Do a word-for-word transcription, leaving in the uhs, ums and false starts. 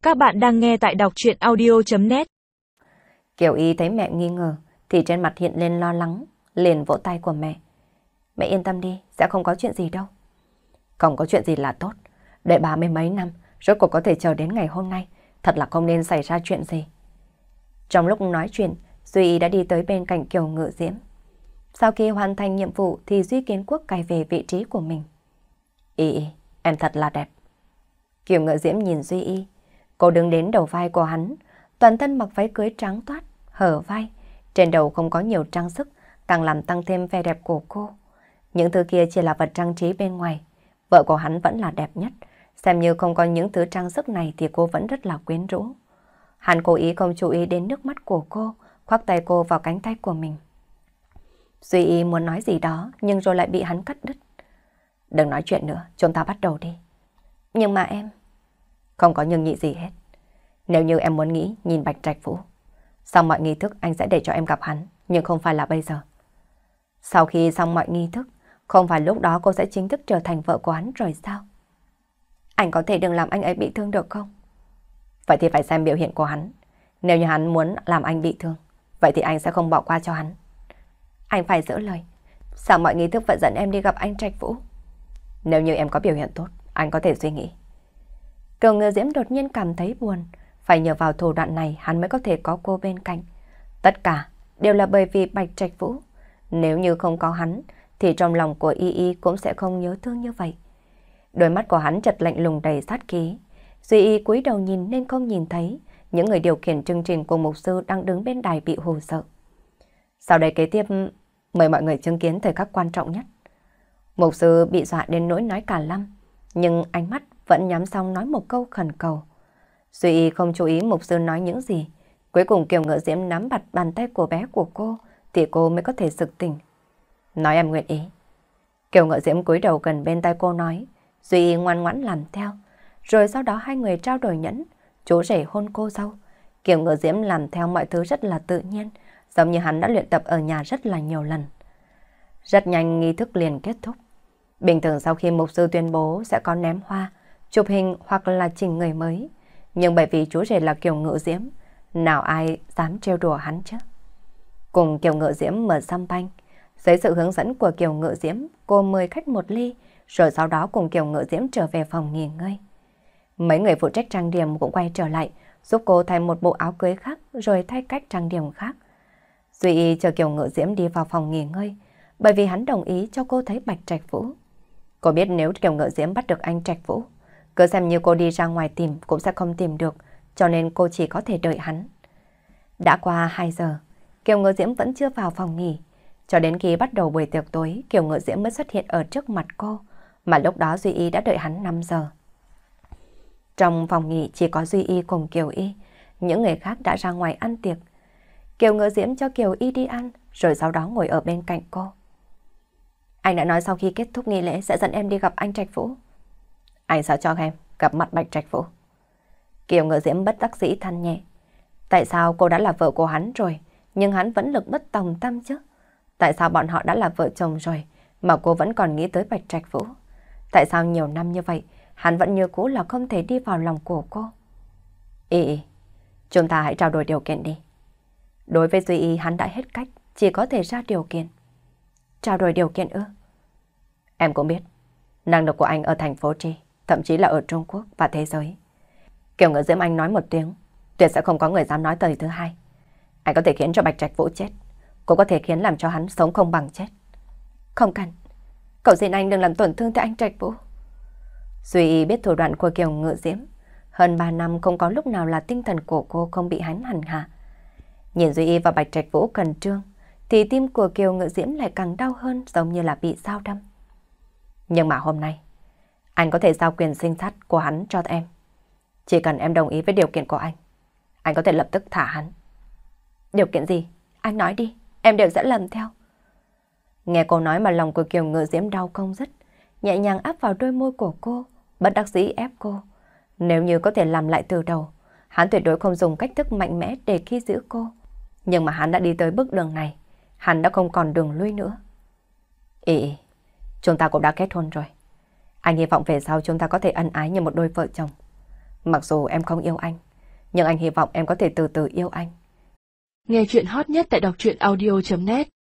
Các bạn đang nghe tại đọc truyện audio chấm net. Kiều Y thấy mẹ nghi ngờ thì trên mặt hiện lên lo lắng, liền vỗ tay của mẹ. Mẹ yên tâm đi, sẽ không có chuyện gì đâu. Không có chuyện gì là tốt. Đợi ba mươi mấy năm, rốt cuộc có thể chờ đến ngày hôm nay. Thật là không nên xảy ra chuyện gì. Trong lúc nói chuyện, Duy Y đã đi tới bên cạnh Kiều Ngự Diễm. Sau khi hoàn thành nhiệm vụ thì Duy Kiến Quốc cài về vị trí của mình. Y Y, em thật là đẹp. Kiều Ngự Diễm nhìn Duy Y. Cô đứng đến đầu vai của hắn, toàn thân mặc váy cưới trắng toát, hở vai. Trên đầu không có nhiều trang sức, càng làm tăng thêm vẻ đẹp của cô. Những thứ kia chỉ là vật trang trí bên ngoài. Vợ của hắn vẫn là đẹp nhất. Xem như không có những thứ trang sức này thì cô vẫn rất là quyến rũ. Hắn cố ý không chú ý đến nước mắt của cô, khoác tay cô vào cánh tay của mình. Duy Y muốn nói gì đó nhưng rồi lại bị hắn cắt đứt. Đừng nói chuyện nữa, chúng ta bắt đầu đi. Nhưng mà em... Không có nhưng nhị gì hết. Nếu như em muốn nghĩ nhìn Bạch Trạch Vũ, sau mọi nghi thức anh sẽ để cho em gặp hắn, nhưng không phải là bây giờ. Sau khi xong mọi nghi thức, không phải lúc đó cô sẽ chính thức trở thành vợ của hắn rồi sao? Anh có thể đừng làm anh ấy bị thương được không? Vậy thì phải xem biểu hiện của hắn. Nếu như hắn muốn làm anh bị thương, vậy thì anh sẽ không bỏ qua cho hắn. Anh phải giữ lời. Sau mọi nghi thức vẫn dẫn em đi gặp anh Trạch Vũ. Nếu như em có biểu hiện tốt, anh có thể suy nghĩ. Kiều Ngự Diễm đột nhiên cảm thấy buồn. Phải nhờ vào thủ đoạn này hắn mới có thể có cô bên cạnh. Tất cả đều là bởi vì Bạch Trạch Vũ. Nếu như không có hắn thì trong lòng của Y Y cũng sẽ không nhớ thương như vậy. Đôi mắt của hắn chợt lạnh lùng đầy sát khí. Duy Y cúi đầu nhìn nên không nhìn thấy những người điều khiển chương trình của mục sư đang đứng bên đài bị hù sợ. Sau đây kế tiếp mời mọi người chứng kiến thời khắc quan trọng nhất. Mục sư bị dọa đến nỗi nói cả lăm, nhưng ánh mắt vẫn nhắm xong nói một câu khẩn cầu. Duy Y không chú ý mục sư nói những gì. Cuối cùng Kiều Ngự Diễm nắm chặt bàn tay của bé của cô thì cô mới có thể sực tỉnh. Nói em nguyện ý. Kiều Ngự Diễm cúi đầu gần bên tay cô nói. Duy Y ngoan ngoãn làm theo. Rồi sau đó hai người trao đổi nhẫn. Chú rể hôn cô dâu. Kiều Ngự Diễm làm theo mọi thứ rất là tự nhiên, giống như hắn đã luyện tập ở nhà rất là nhiều lần. Rất nhanh nghi thức liền kết thúc. Bình thường sau khi mục sư tuyên bố sẽ có ném hoa, chụp hình hoặc là chỉnh người mới. Nhưng bởi vì chú rể là Kiều Ngự Diễm, nào ai dám trêu đùa hắn chứ? Cùng Kiều Ngự Diễm mở champagne. Dưới sự hướng dẫn của Kiều Ngự Diễm, cô mời khách một ly, rồi sau đó cùng Kiều Ngự Diễm trở về phòng nghỉ ngơi. Mấy người phụ trách trang điểm cũng quay trở lại, giúp cô thay một bộ áo cưới khác, rồi thay cách trang điểm khác. Duy Y chờ Kiều Ngự Diễm đi vào phòng nghỉ ngơi, bởi vì hắn đồng ý cho cô thấy Bạch Trạch Vũ. Cô biết nếu Kiều Ngự Diễm bắt được anh Trạch Vũ, cứ xem như cô đi ra ngoài tìm cũng sẽ không tìm được, cho nên cô chỉ có thể đợi hắn. Đã qua hai giờ, Kiều Ngự Diễm vẫn chưa vào phòng nghỉ. Cho đến khi bắt đầu buổi tiệc tối, Kiều Ngự Diễm mới xuất hiện ở trước mặt cô, mà lúc đó Duy Y đã đợi hắn năm giờ. Trong phòng nghỉ chỉ có Duy Y cùng Kiều Y, những người khác đã ra ngoài ăn tiệc. Kiều Ngự Diễm cho Kiều Y đi ăn, rồi sau đó ngồi ở bên cạnh cô. Anh đã nói sau khi kết thúc nghi lễ sẽ dẫn em đi gặp anh Trạch Vũ. Anh sao cho em gặp mặt Bạch Trạch Vũ? Kiều Ngự Diễm bất đắc dĩ than nhẹ. Tại sao cô đã là vợ của hắn rồi, nhưng hắn vẫn lực bất tòng tâm chứ? Tại sao bọn họ đã là vợ chồng rồi, mà cô vẫn còn nghĩ tới Bạch Trạch Vũ? Tại sao nhiều năm như vậy, hắn vẫn như cũ là không thể đi vào lòng của cô? Y Y, chúng ta hãy trao đổi điều kiện đi. Đối với Duy Y hắn đã hết cách, chỉ có thể ra điều kiện. Trao đổi điều kiện ư? Em cũng biết, năng lực của anh ở thành phố Tri, thậm chí là ở Trung Quốc và thế giới. Kiều Ngự Diễm anh nói một tiếng, tuyệt sẽ không có người dám nói lời thứ hai. Anh có thể khiến cho Bạch Trạch Vũ chết, cũng có thể khiến làm cho hắn sống không bằng chết. Không cần, cậu xin anh đừng làm tổn thương tới anh Trạch Vũ. Duy Y biết thủ đoạn của Kiều Ngự Diễm, hơn ba năm không có lúc nào là tinh thần của cô không bị hắn hành hạ. Nhìn Duy Y và Bạch Trạch Vũ khẩn trương, thì tim của Kiều Ngự Diễm lại càng đau hơn, giống như là bị dao đâm. Nhưng mà hôm nay, anh có thể giao quyền sinh sát của hắn cho em. Chỉ cần em đồng ý với điều kiện của anh, anh có thể lập tức thả hắn. Điều kiện gì? Anh nói đi, em đều sẽ làm theo. Nghe cô nói mà lòng của Kiều Ngự Diễm đau không dứt, nhẹ nhàng áp vào đôi môi của cô, bất đắc dĩ ép cô. Nếu như có thể làm lại từ đầu, hắn tuyệt đối không dùng cách thức mạnh mẽ để khi giữ cô. Nhưng mà hắn đã đi tới bước đường này, hắn đã không còn đường lui nữa. Ý, ý, chúng ta cũng đã kết hôn rồi. Anh hy vọng về sau chúng ta có thể ân ái như một đôi vợ chồng. Mặc dù em không yêu anh, nhưng anh hy vọng em có thể từ từ yêu anh. Nghe chuyện hot nhất tại đọc truyện audio chấm net